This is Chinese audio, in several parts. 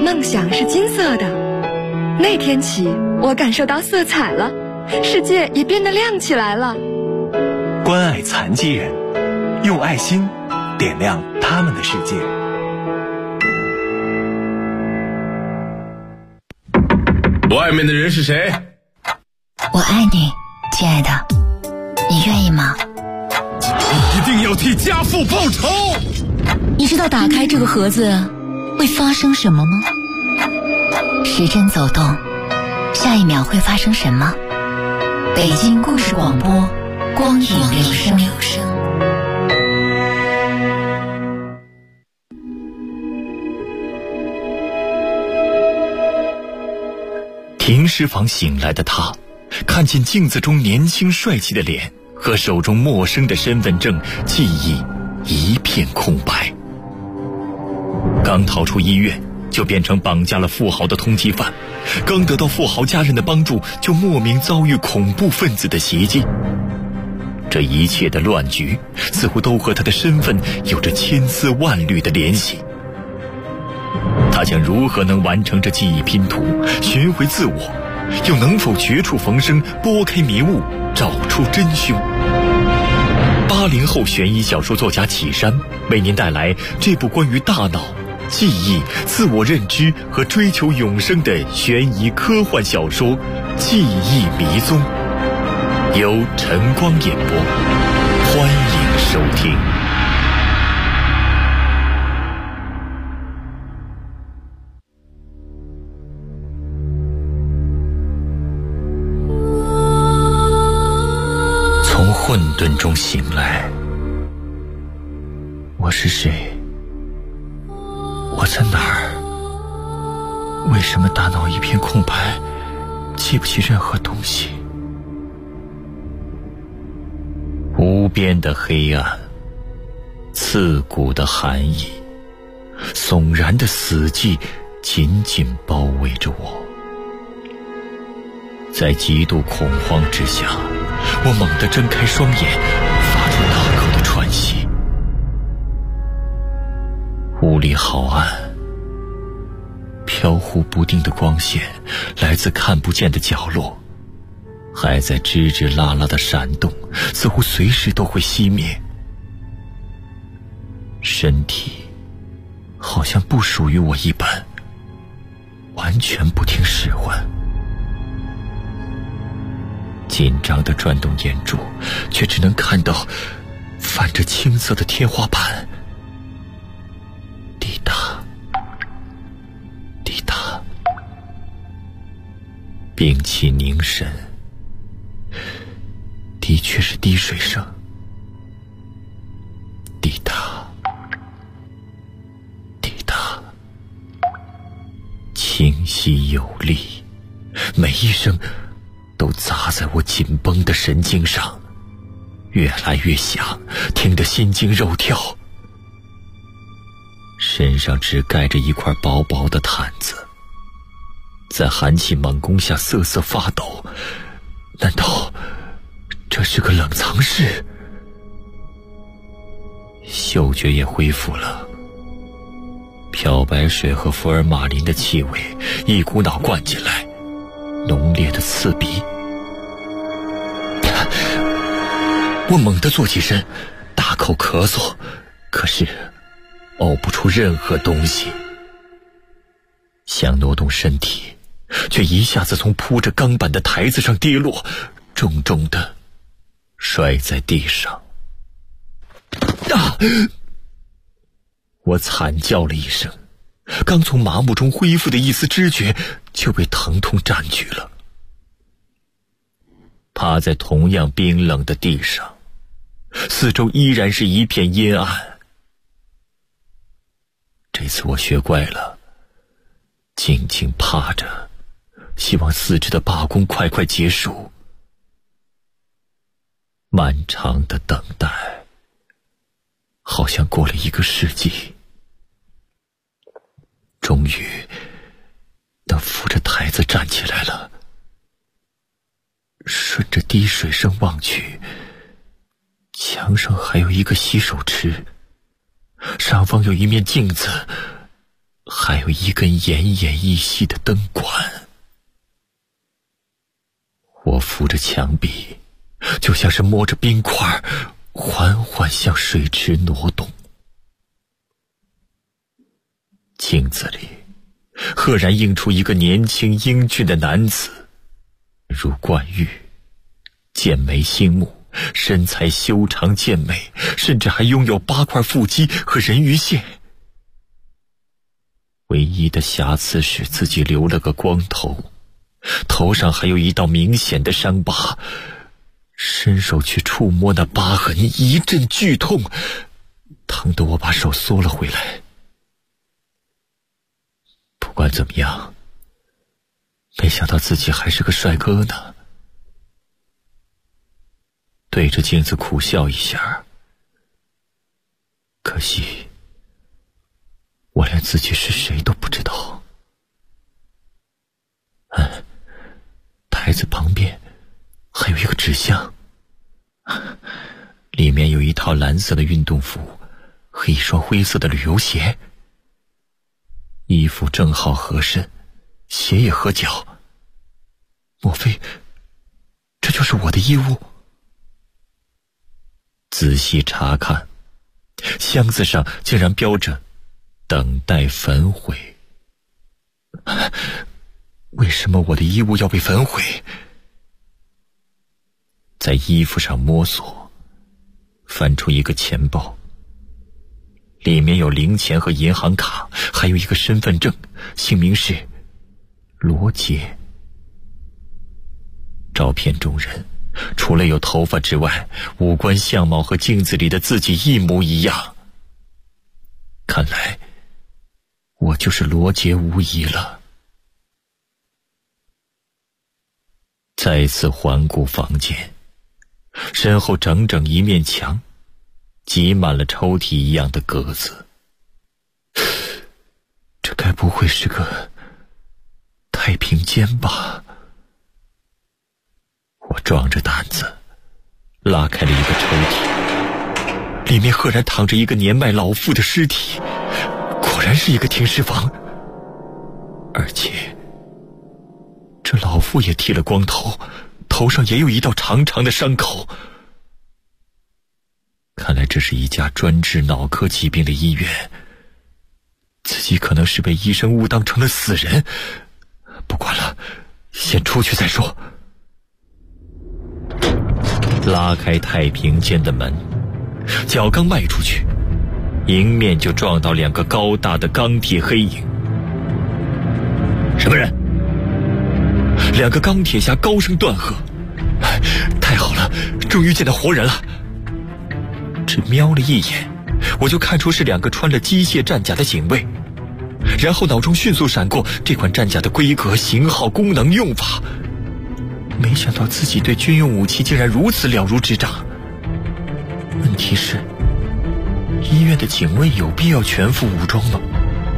梦想是金色的。那天起，我感受到色彩了，世界也变得亮起来了。 关爱残疾人，用爱心点亮他们的世界。 外面的人是谁？ 我爱你，亲爱的，你愿意吗？ 你一定要替家父报仇！ 你知道打开这个盒子会发生什么吗？时针走动，下一秒会发生什么？北京故事广播，光影留声。 停尸房醒来的他，看见镜子中年轻帅气的脸和手中陌生的身份证，记忆一片空白。刚逃出医院，就变成绑架了富豪的通缉犯，刚得到富豪家人的帮助，就莫名遭遇恐怖分子的袭击。这一切的乱局似乎都和他的身份有着千丝万缕的联系。他将如何能完成这记忆拼图，寻回自我，又能否绝处逢生，拨开迷雾，找出真凶？80后悬疑小说作家启山为您带来这部关于大脑、记忆、自我认知和追求永生的悬疑科幻小说《记忆迷踪》，由晨光演播，欢迎收听。从混沌中醒来，我是谁？我在哪儿？为什么大脑一片空白，记不起任何东西？无边的黑暗，刺骨的寒意，悚然的死寂紧紧包围着我。在极度恐慌之下，我猛地睁开双眼，发出大口的喘息。屋里好暗，飘忽不定的光线来自看不见的角落，还在吱吱啦啦的闪动，似乎随时都会熄灭。身体好像不属于我一般，完全不听使唤。紧张地转动眼珠，却只能看到泛着青色的天花板。滴答滴答，屏气凝神，的确是滴水声。滴答滴答，清晰有力，每一声都砸在我紧绷的神经上，越来越响，听得心惊肉跳。身上只盖着一块薄薄的毯子，在寒气猛攻下瑟瑟发抖。难道这是个冷藏室？嗅觉也恢复了，漂白水和福尔马林的气味一股脑灌进来，浓烈的刺鼻。我猛地坐起身，大口咳嗽，可是呕不出任何东西。想挪动身体，却一下子从铺着钢板的台子上跌落，重重地摔在地上。我惨叫了一声，刚从麻木中恢复的一丝知觉就被疼痛占据了。趴在同样冰冷的地上，四周依然是一片阴暗。这次我学乖了，静静趴着，希望四肢的罢工快快结束。漫长的等待好像过了一个世纪，终于能扶着台子站起来了。顺着滴水声望去，墙上还有一个洗手池，上方有一面镜子， 还有一根奄奄一息的灯管。我扶着墙壁，就像是摸着冰块，缓缓向水池挪动。镜子里赫然映出一个年轻英俊的男子，如冠玉，剑眉星目，身材修长健美，甚至还拥有8块腹肌和人鱼线。唯一的瑕疵是自己留了个光头，头上还有一道明显的伤疤，伸手去触摸那疤痕，一阵剧痛，疼得我把手缩了回来。不管怎么样，没想到自己还是个帅哥呢。对着镜子苦笑一下，可惜我连自己是谁都不知道。台子旁边还有一个纸箱，里面有一套蓝色的运动服和一双灰色的旅游鞋，衣服正好合身，鞋也合脚。莫非这就是我的衣物？仔细查看，箱子上竟然标着等待焚毁。为什么我的衣物要被焚毁？在衣服上摸索，翻出一个钱包，里面有零钱和银行卡，还有一个身份证，姓名是罗杰。照片中人除了有头发之外，五官相貌和镜子里的自己一模一样。看来我就是罗杰无疑了。再次环顾房间，身后整整一面墙挤满了抽屉一样的格子。这该不会是个太平间吧？我壮着胆子拉开了一个抽屉，里面赫然躺着一个年迈老妇的尸体，果然是一个停尸房。而且这老妇也剃了光头，头上也有一道长长的伤口。看来这是一家专治脑科疾病的医院，自己可能是被医生误当成了死人。不管了，先出去再说。拉开太平间的门，脚刚迈出去，迎面就撞到2个高大的钢铁黑影。什么人？2个钢铁侠高声断喝。太好了，终于见到活人了。只瞄了一眼，我就看出是2个穿了机械战甲的警卫，然后脑中迅速闪过这款战甲的规格、型号、功能、用法。没想到自己对军用武器竟然如此了如指掌。问题是，医院的警卫有必要全副武装吗？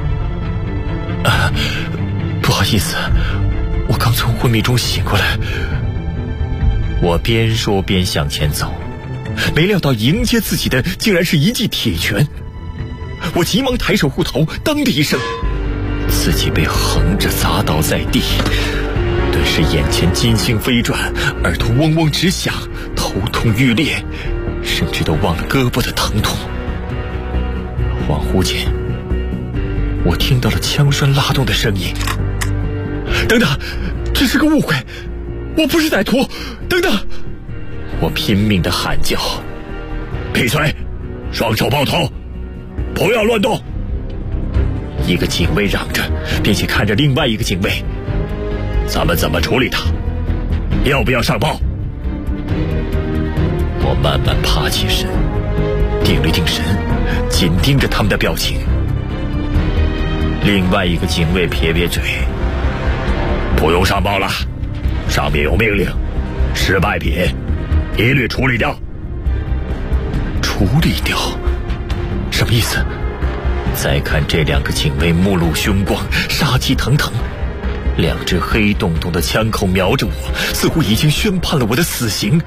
不好意思，我刚从昏迷中醒过来。我边说边向前走，没料到迎接自己的竟然是一记铁拳。我急忙抬手护头，当的一声，自己被横着砸倒在地。顿时眼前金星飞转，耳朵嗡嗡直响，头痛欲裂，甚至都忘了胳膊的疼痛。恍惚间，我听到了枪栓拉动的声音。等等，这是个误会，我不是歹徒，等等！我拼命地喊叫。闭嘴，双手抱头，不要乱动！一个警卫嚷着，并且看着另外一个警卫。咱们怎么处理他？要不要上报？我慢慢爬起身，定了定神，紧盯着他们的表情。另外一个警卫撇撇嘴，不用上报了，上面有命令，失败品一律处理掉。处理掉？什么意思？再看这2个警卫目露凶光，杀气腾腾，2只黑洞洞的枪口瞄着我，似乎已经宣判了我的死刑。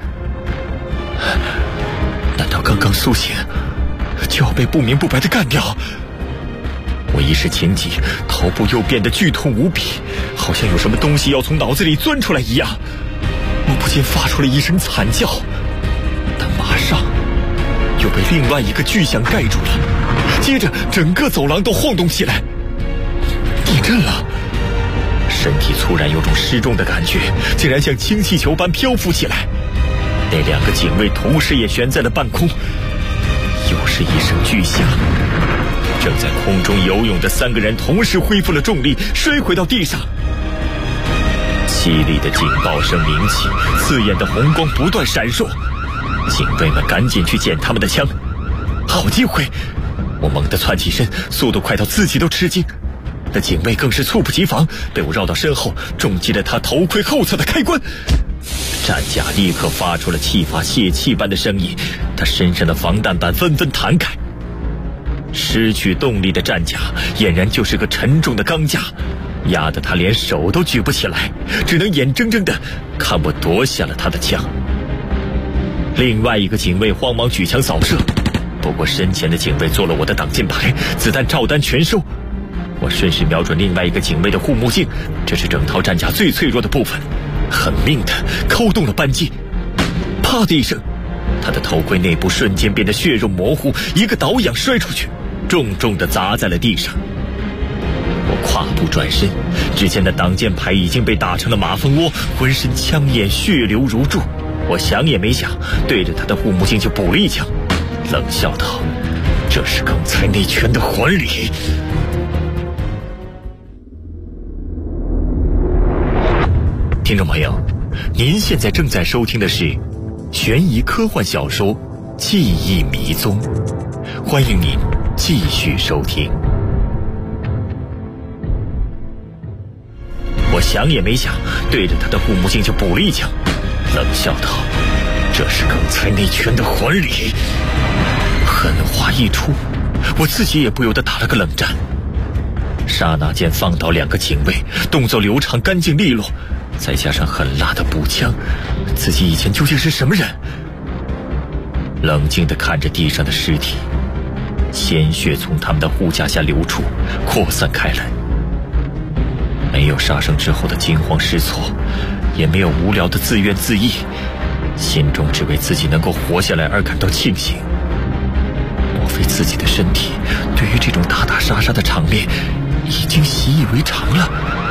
难道刚刚苏醒就要被不明不白的干掉？ 我一时情急，头部又变得剧痛无比，好像有什么东西要从脑子里钻出来一样。我不禁发出了一声惨叫，但马上又被另外一个巨响盖住了，接着整个走廊都晃动起来。地震了！身体突然有种失重的感觉，竟然像氢气球般漂浮起来。那两个警卫同时也悬在了半空。又是一声巨响，正在空中游泳的3个人同时恢复了重力，摔回到地上。凄厉的警报声鸣起，刺眼的红光不断闪烁，警卫们赶紧去捡他们的枪。好机会！我猛地窜起身，速度快到自己都吃惊。那警卫更是猝不及防，被我绕到身后，重击了他头盔后侧的开关。战甲立刻发出了气阀泄气般的声音，他身上的防弹板纷纷弹开。失去动力的战甲俨然就是个沉重的钢架，压得他连手都举不起来，只能眼睁睁地看我夺下了他的枪。另外一个警卫慌忙举枪扫射，不过身前的警卫做了我的挡箭牌，子弹照单全收。我顺势瞄准另外一个警卫的护目镜，这是整套战甲最脆弱的部分，狠命地扣动了扳机。啪的一声，他的头盔内部瞬间变得血肉模糊，一个倒仰摔出去，重重地砸在了地上。我跨步转身，只见那挡箭牌已经被打成了马蜂窝，浑身枪眼血流如注。我想也没想，对着他的护目镜就补了一枪，冷笑道：“这是刚才那拳的还礼。”听众朋友，您现在正在收听的是悬疑科幻小说《记忆迷踪》，欢迎您继续收听。我想也没想，对着他的护目镜就补了一枪，冷笑道：“这是刚才那拳的还礼。”狠话一出，我自己也不由得打了个冷战。刹那间放倒2个警卫，动作流畅干净利落，再加上狠辣的步枪，自己以前究竟是什么人？冷静地看着地上的尸体，鲜血从他们的护甲下流出，扩散开来。没有杀生之后的惊慌失措，也没有无聊的自怨自艾，心中只为自己能够活下来而感到庆幸。莫非自己的身体对于这种打打杀杀的场面已经习以为常了？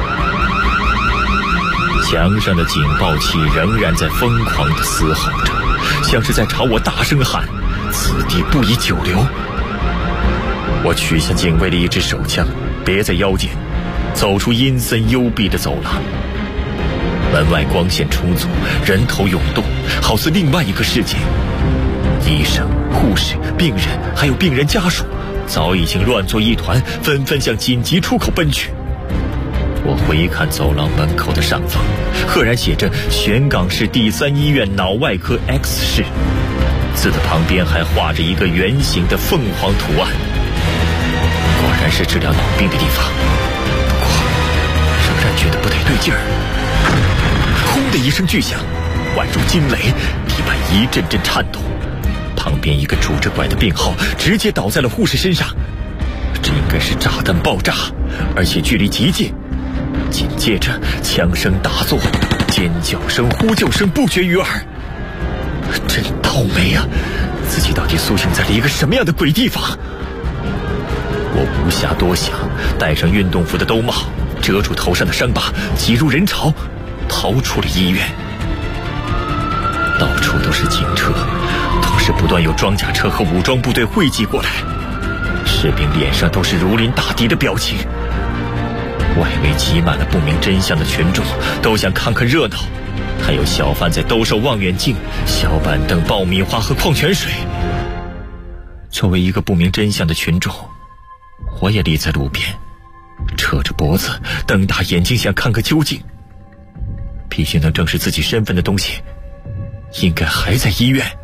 墙上的警报器仍然在疯狂地嘶吼着，像是在朝我大声喊：“此地不宜久留。”我取下警卫的一支手枪，别在腰间，走出阴森幽闭的走廊。门外光线充足，人头涌动，好似另外一个世界。医生、护士、病人还有病人家属早已经乱作一团，纷纷向紧急出口奔去。我回看走廊门口的上方，赫然写着玄港市第3医院脑外科 X 室，字的旁边还画着一个圆形的凤凰图案，果然是治疗脑病的地方。不过仍然觉得不太对劲儿。轰的一声巨响，宛如惊雷，地板一阵阵颤动，旁边一个拄着拐的病号直接倒在了护士身上。这应该是炸弹爆炸，而且距离极近。紧接着枪声大作，尖叫声、呼救声不绝于耳。真倒霉啊！自己到底苏醒在了一个什么样的鬼地方？我无暇多想，戴上运动服的兜帽，遮住头上的伤疤，挤入人潮，逃出了医院。到处都是警车，同时不断有装甲车和武装部队汇集过来，士兵脸上都是如临大敌的表情。外围挤满了不明真相的群众，都想看看热闹，还有小贩在兜售望远镜、小板凳、爆米花和矿泉水。作为一个不明真相的群众，我也立在路边，扯着脖子，瞪大眼睛想看个究竟。毕竟能证实自己身份的东西，应该还在医院。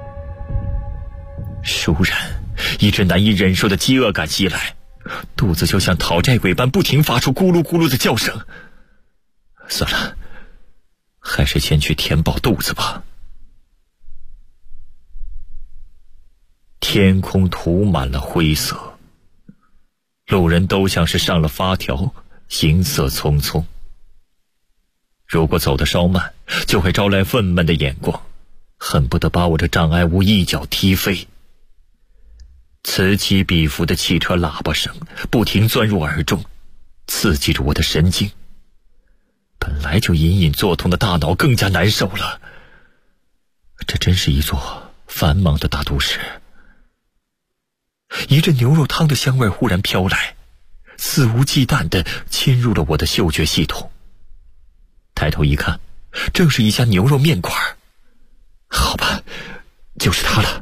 倏然，一阵难以忍受的饥饿感袭来，肚子就像讨债鬼般不停发出咕噜咕噜的叫声。算了，还是先去填饱肚子吧。天空涂满了灰色， 路人都像是上了发条，行色匆匆。如果走得稍慢，就会招来愤懑的眼光，恨不得把我这障碍物一脚踢飞。此起彼伏的汽车喇叭声不停钻入耳中，刺激着我的神经。本来就隐隐作痛的大脑更加难受了。这真是一座繁忙的大都市。一阵牛肉汤的香味忽然飘来，肆无忌惮地侵入了我的嗅觉系统。抬头一看，正是一家牛肉面馆。好吧，就是它了。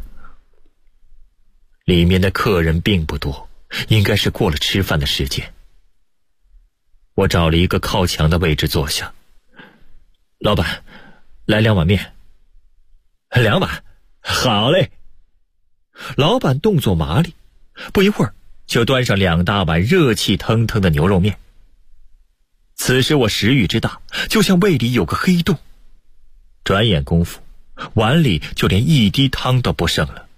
里面的客人并不多，应该是过了吃饭的时间。我找了一个靠墙的位置坐下。老板，来2碗面。2碗，好嘞。老板动作麻利，不一会儿就端上2大碗热气腾腾的牛肉面。此时我食欲之大，就像胃里有个黑洞。转眼功夫，碗里就连一滴汤都不剩了。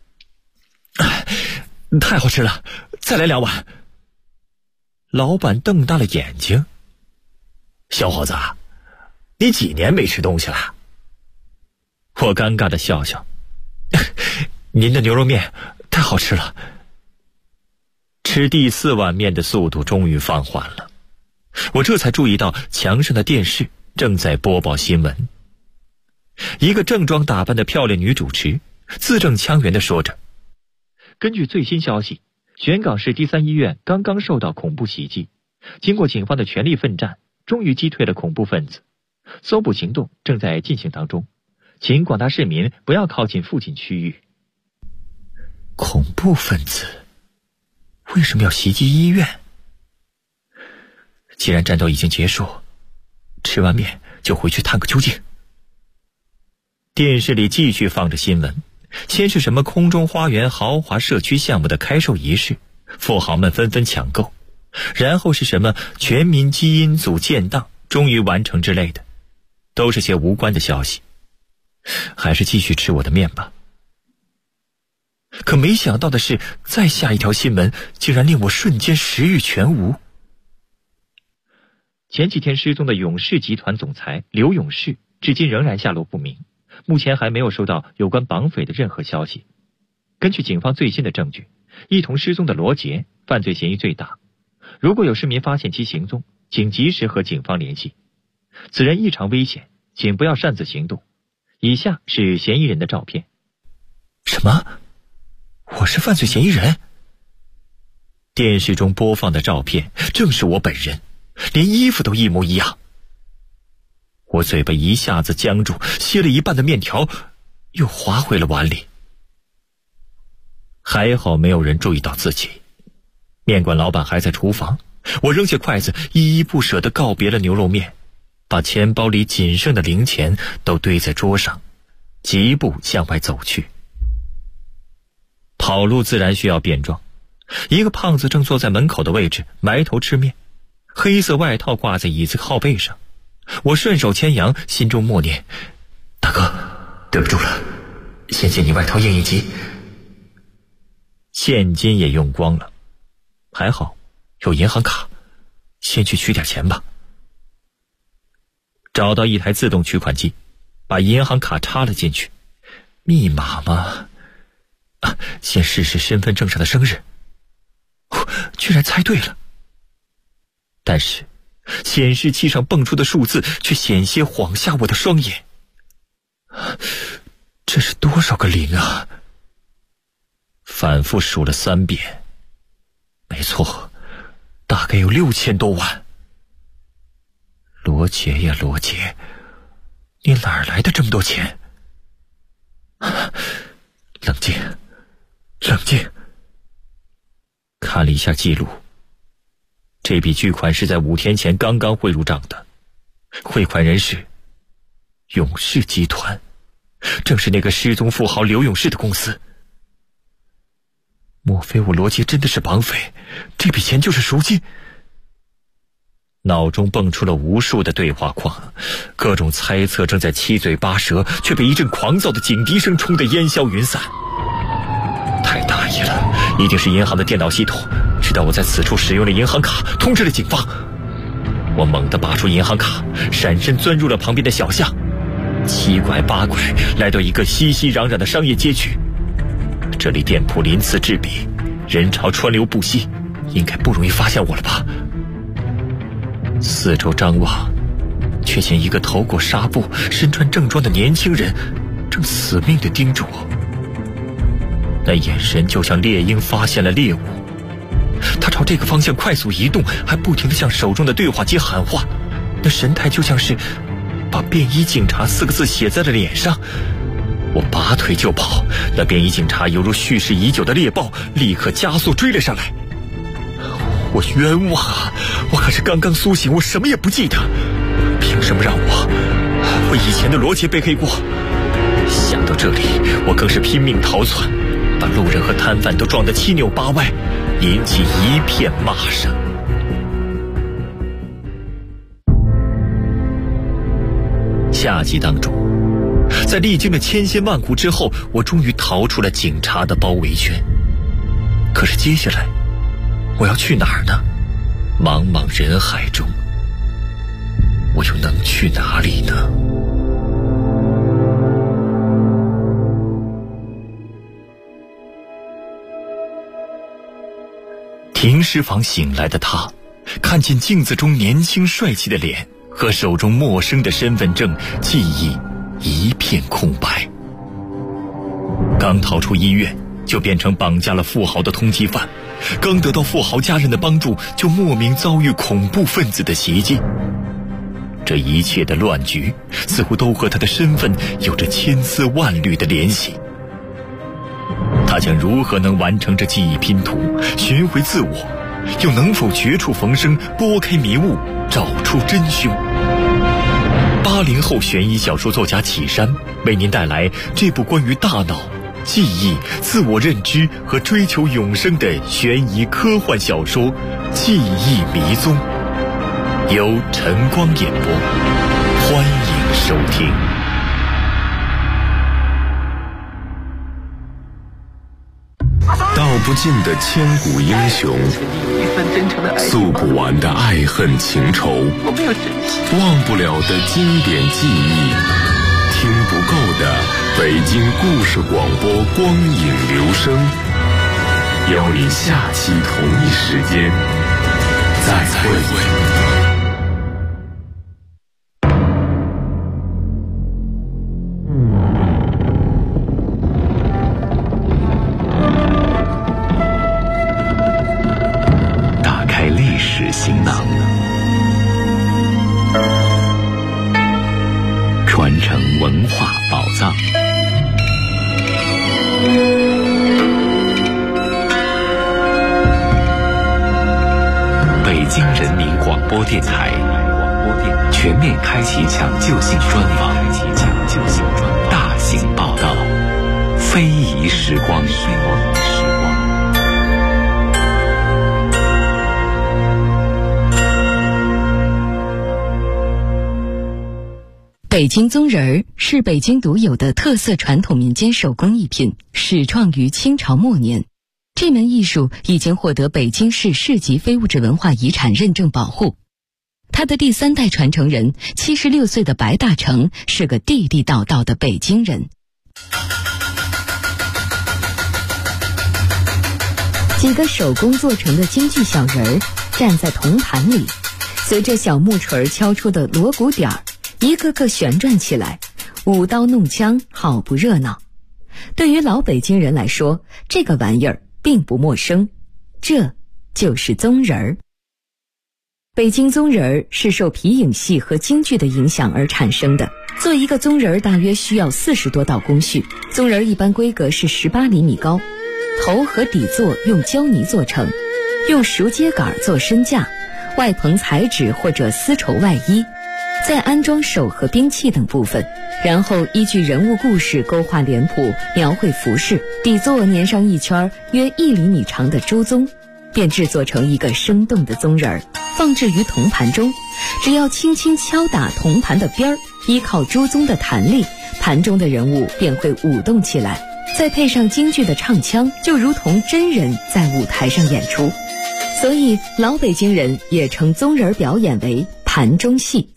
太好吃了，再来2碗。老板瞪大了眼睛。小伙子，你几年没吃东西了？我尴尬的笑笑。您的牛肉面太好吃了。吃第4碗面的速度终于放缓了，我这才注意到墙上的电视正在播报新闻。一个正装打扮的漂亮女主持字正腔圆地说着：根据最新消息，玄港市第3医院刚刚受到恐怖袭击，经过警方的全力奋战，终于击退了恐怖分子，搜捕行动正在进行当中，请广大市民不要靠近附近区域。恐怖分子为什么要袭击医院？既然战斗已经结束，吃完面就回去探个究竟。电视里继续放着新闻，先是什么空中花园豪华社区项目的开售仪式，富豪们纷纷抢购，然后是什么全民基因组建档终于完成之类的，都是些无关的消息。还是继续吃我的面吧。可没想到的是，再下一条新闻竟然令我瞬间食欲全无。前几天失踪的永氏集团总裁刘永氏至今仍然下落不明，目前还没有收到有关绑匪的任何消息。根据警方最新的证据，一同失踪的罗杰犯罪嫌疑最大，如果有市民发现其行踪，请及时和警方联系。此人异常危险，请不要擅自行动。以下是嫌疑人的照片。什么？我是犯罪嫌疑人？电视中播放的照片正是我本人，连衣服都一模一样。我嘴巴一下子僵住，歇了一半的面条又滑回了碗里。还好没有人注意到自己，面馆老板还在厨房。我扔下筷子，依依不舍地告别了牛肉面，把钱包里仅剩的零钱都堆在桌上，疾步向外走去。跑路自然需要便装，一个胖子正坐在门口的位置埋头吃面，黑色外套挂在椅子靠背上。我顺手牵羊，心中默念：大哥，对不住了，先借你外套应一急。现金也用光了，还好有银行卡，先去取点钱吧。找到一台自动取款机，把银行卡插了进去。密码吗？先试试身份证上的生日。居然猜对了。但是显示器上蹦出的数字却险些晃瞎我的双眼。这是多少个零啊？反复数了3遍，没错，大概有6000多万。罗杰呀罗杰，你哪儿来的这么多钱？冷静冷静。看了一下记录，这笔巨款是在5天前刚刚汇入账的，汇款人是永氏集团，正是那个失踪富豪刘永氏的公司。莫非我罗杰真的是绑匪？这笔钱就是赎金？脑中蹦出了无数的对话框，各种猜测正在七嘴八舌，却被一阵狂躁的警笛声冲得烟消云散。太大意了，一定是银行的电脑系统直到我在此处使用了银行卡，通知了警方。我猛地拔出银行卡，闪身钻入了旁边的小巷，七拐八拐来到一个熙熙攘攘的商业街区。这里店铺鳞次栉比，人潮川流不息，应该不容易发现我了吧？四周张望，却见一个头裹纱布、身穿正装的年轻人正死命地盯着我，那眼神就像猎鹰发现了猎物。他朝这个方向快速移动，还不停地向手中的对话机喊话，那神态就像是把便衣警察4个字写在了脸上。我拔腿就跑，那便衣警察犹如蓄势已久的猎豹，立刻加速追了上来。我冤枉啊！我可是刚刚苏醒，我什么也不记得，凭什么让我为以前的罗杰背黑锅？想到这里，我更是拼命逃窜，把路人和摊贩都撞得七扭八歪，引起一片骂声。下集当中，在历经了千辛万苦之后，我终于逃出了警察的包围圈。可是接下来我要去哪儿呢？茫茫人海中，我又能去哪里呢？停尸房醒来的他，看见镜子中年轻帅气的脸和手中陌生的身份证，记忆一片空白。刚逃出医院，就变成绑架了富豪的通缉犯，刚得到富豪家人的帮助，就莫名遭遇恐怖分子的袭击。这一切的乱局似乎都和他的身份有着千丝万缕的联系。他将如何能完成这记忆拼图，寻回自我，又能否绝处逢生，拨开迷雾，找出真凶？80后悬疑小说作家启山为您带来这部关于大脑、记忆、自我认知和追求永生的悬疑科幻小说《记忆迷踪》，由晨光演播，欢迎收听。 道不尽的千古英雄，诉不完的爱恨情仇，忘不了的经典记忆，听不够的北京故事广播光影留声，邀你下期同一时间再会。 行囊，传承文化宝藏。北京人民广播电台全面开启抢救性专访，大型报道，非遗时光。 北京宗人儿是北京独有的特色传统民间手工艺品，始创于清朝末年。这门艺术已经获得北京市市级非物质文化遗产认证保护。他的第3代传承人76岁的白大成是个地地道道的北京人。几个手工做成的京剧小人儿站在铜盘里，随着小木锤敲出的锣鼓点儿，一个个旋转起来，舞刀弄枪，好不热闹。对于老北京人来说，这个玩意儿并不陌生，这就是宗人儿。北京宗人儿是受皮影戏和京剧的影响而产生的。做一个宗人儿大约需要40多道工序。宗人儿一般规格是18厘米高，头和底座用胶泥做成，用熟秸秆做身架，外棚彩纸或者丝绸外衣，再安装手和兵器等部分，然后依据人物故事勾画脸谱，描绘服饰，底座粘上一圈约1厘米长的朱宗，便制作成一个生动的宗人儿，放置于铜盘中。只要轻轻敲打铜盘的边儿，依靠朱宗的弹力，盘中的人物便会舞动起来，再配上京剧的唱腔，就如同真人在舞台上演出。 所以老北京人也称宗人表演为盘中戏。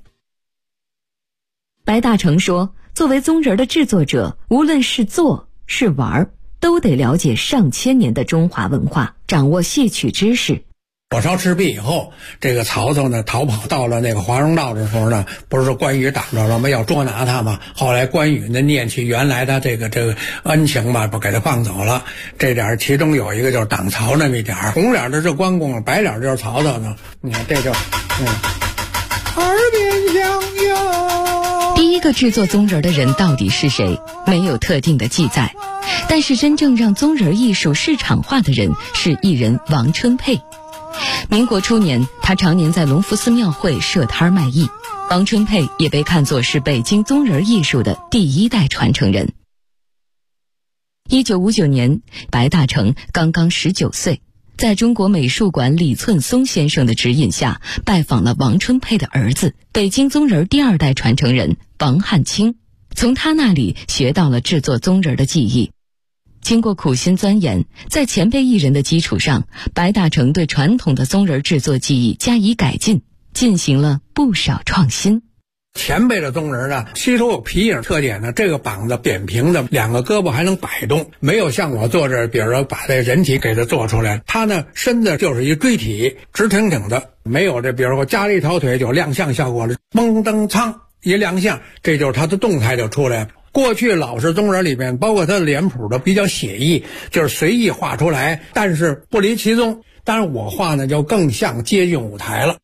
白大成说，作为宗人的制作者，无论是做是玩，都得了解上千年的中华文化，掌握戏曲知识。 火烧赤壁以后，这个曹操呢逃跑到了那个华容道的时候呢，不是说关羽挡着了吗？要捉拿他嘛。后来关羽呢念起原来的这个恩情吧，不给他放走了。这点其中有一个就是挡曹那么一点，红脸的是关公，白脸就是曹操呢。你看这就耳边响哟。 第一个制作宗人的人到底是谁？没有特定的记载，但是真正让宗人艺术市场化的人是艺人王春佩。民国初年，他常年在隆福寺庙会设摊卖艺。王春佩也被看作是北京宗人艺术的第一代传承人。1959年，白大成刚刚19岁，在中国美术馆李寸松先生的指引下，拜访了王春佩的儿子，北京宗人第二代传承人王汉卿，从他那里学到了制作宗人的技艺。经过苦心钻研，在前辈艺人的基础上，白大成对传统的宗人制作技艺加以改进，进行了不少创新。 前辈的宗人呢，吸收有皮影特点呢，这个膀子扁平的，两个胳膊还能摆动，没有像我做这，比如说把这人体给它做出来，他呢身子就是一锥体，直挺挺的，没有这比如说加了一条腿就亮相效果了，嘣噔噌一亮相，这就是他的动态就出来了。过去老式宗人里面，包括他的脸谱的比较写意，就是随意画出来，但是不离其宗。当然我画呢就更像接近舞台了。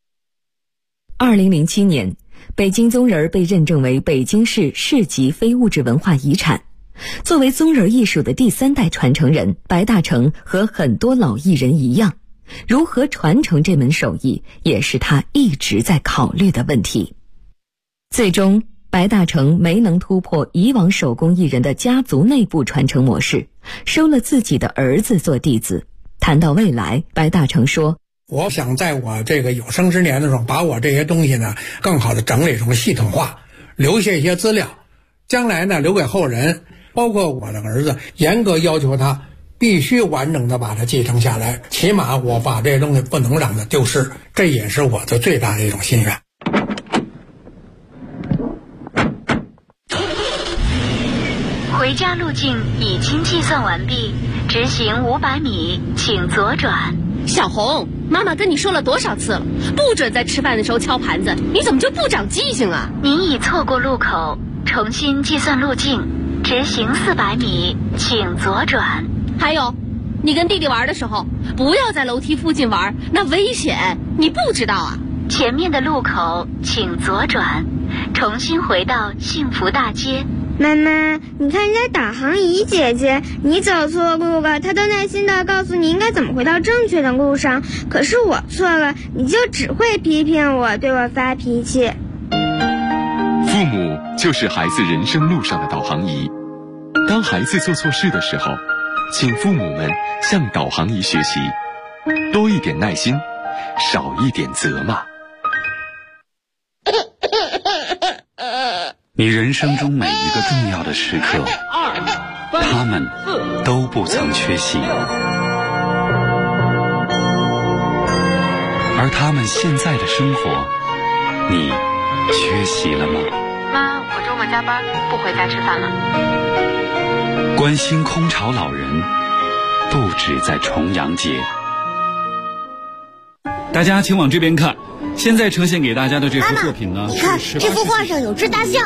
2007年，北京宗人被认证为北京市市级非物质文化遗产。作为宗人艺术的第三代传承人，白大成和很多老艺人一样，如何传承这门手艺，也是他一直在考虑的问题。最终白大成没能突破以往手工艺人的家族内部传承模式，收了自己的儿子做弟子。谈到未来，白大成说， 我想在我这个有生之年的时候，把我这些东西呢更好的整理成系统化，留下一些资料，将来呢留给后人，包括我的儿子，严格要求他必须完整的把它继承下来，起码我把这些东西不能让它丢失，这也是我的最大的一种心愿。 回家路径已经计算完毕，直行500米，请左转。 小红，妈妈跟你说了多少次了，不准在吃饭的时候敲盘子，你怎么就不长记性啊？ 您已错过路口，重新计算路径，直行400米，请左转。 还有，你跟弟弟玩的时候，不要在楼梯附近玩，那危险，你不知道啊？ 前面的路口请左转，重新回到幸福大街。 妈妈，你看人家导航仪姐姐，你走错路了，她都耐心地告诉你应该怎么回到正确的路上，可是我错了，你就只会批评我，对我发脾气。 父母就是孩子人生路上的导航仪，当孩子做错事的时候，请父母们向导航仪学习，多一点耐心，少一点责骂。 你人生中每一个重要的时刻，他们都不曾缺席，而他们现在的生活，你缺席了吗？ 妈，我周末加班，不回家吃饭了。 关心空巢老人，不止在重阳节。 大家请往这边看，现在呈现给大家的这幅作品呢， 你看这幅画上有只大象。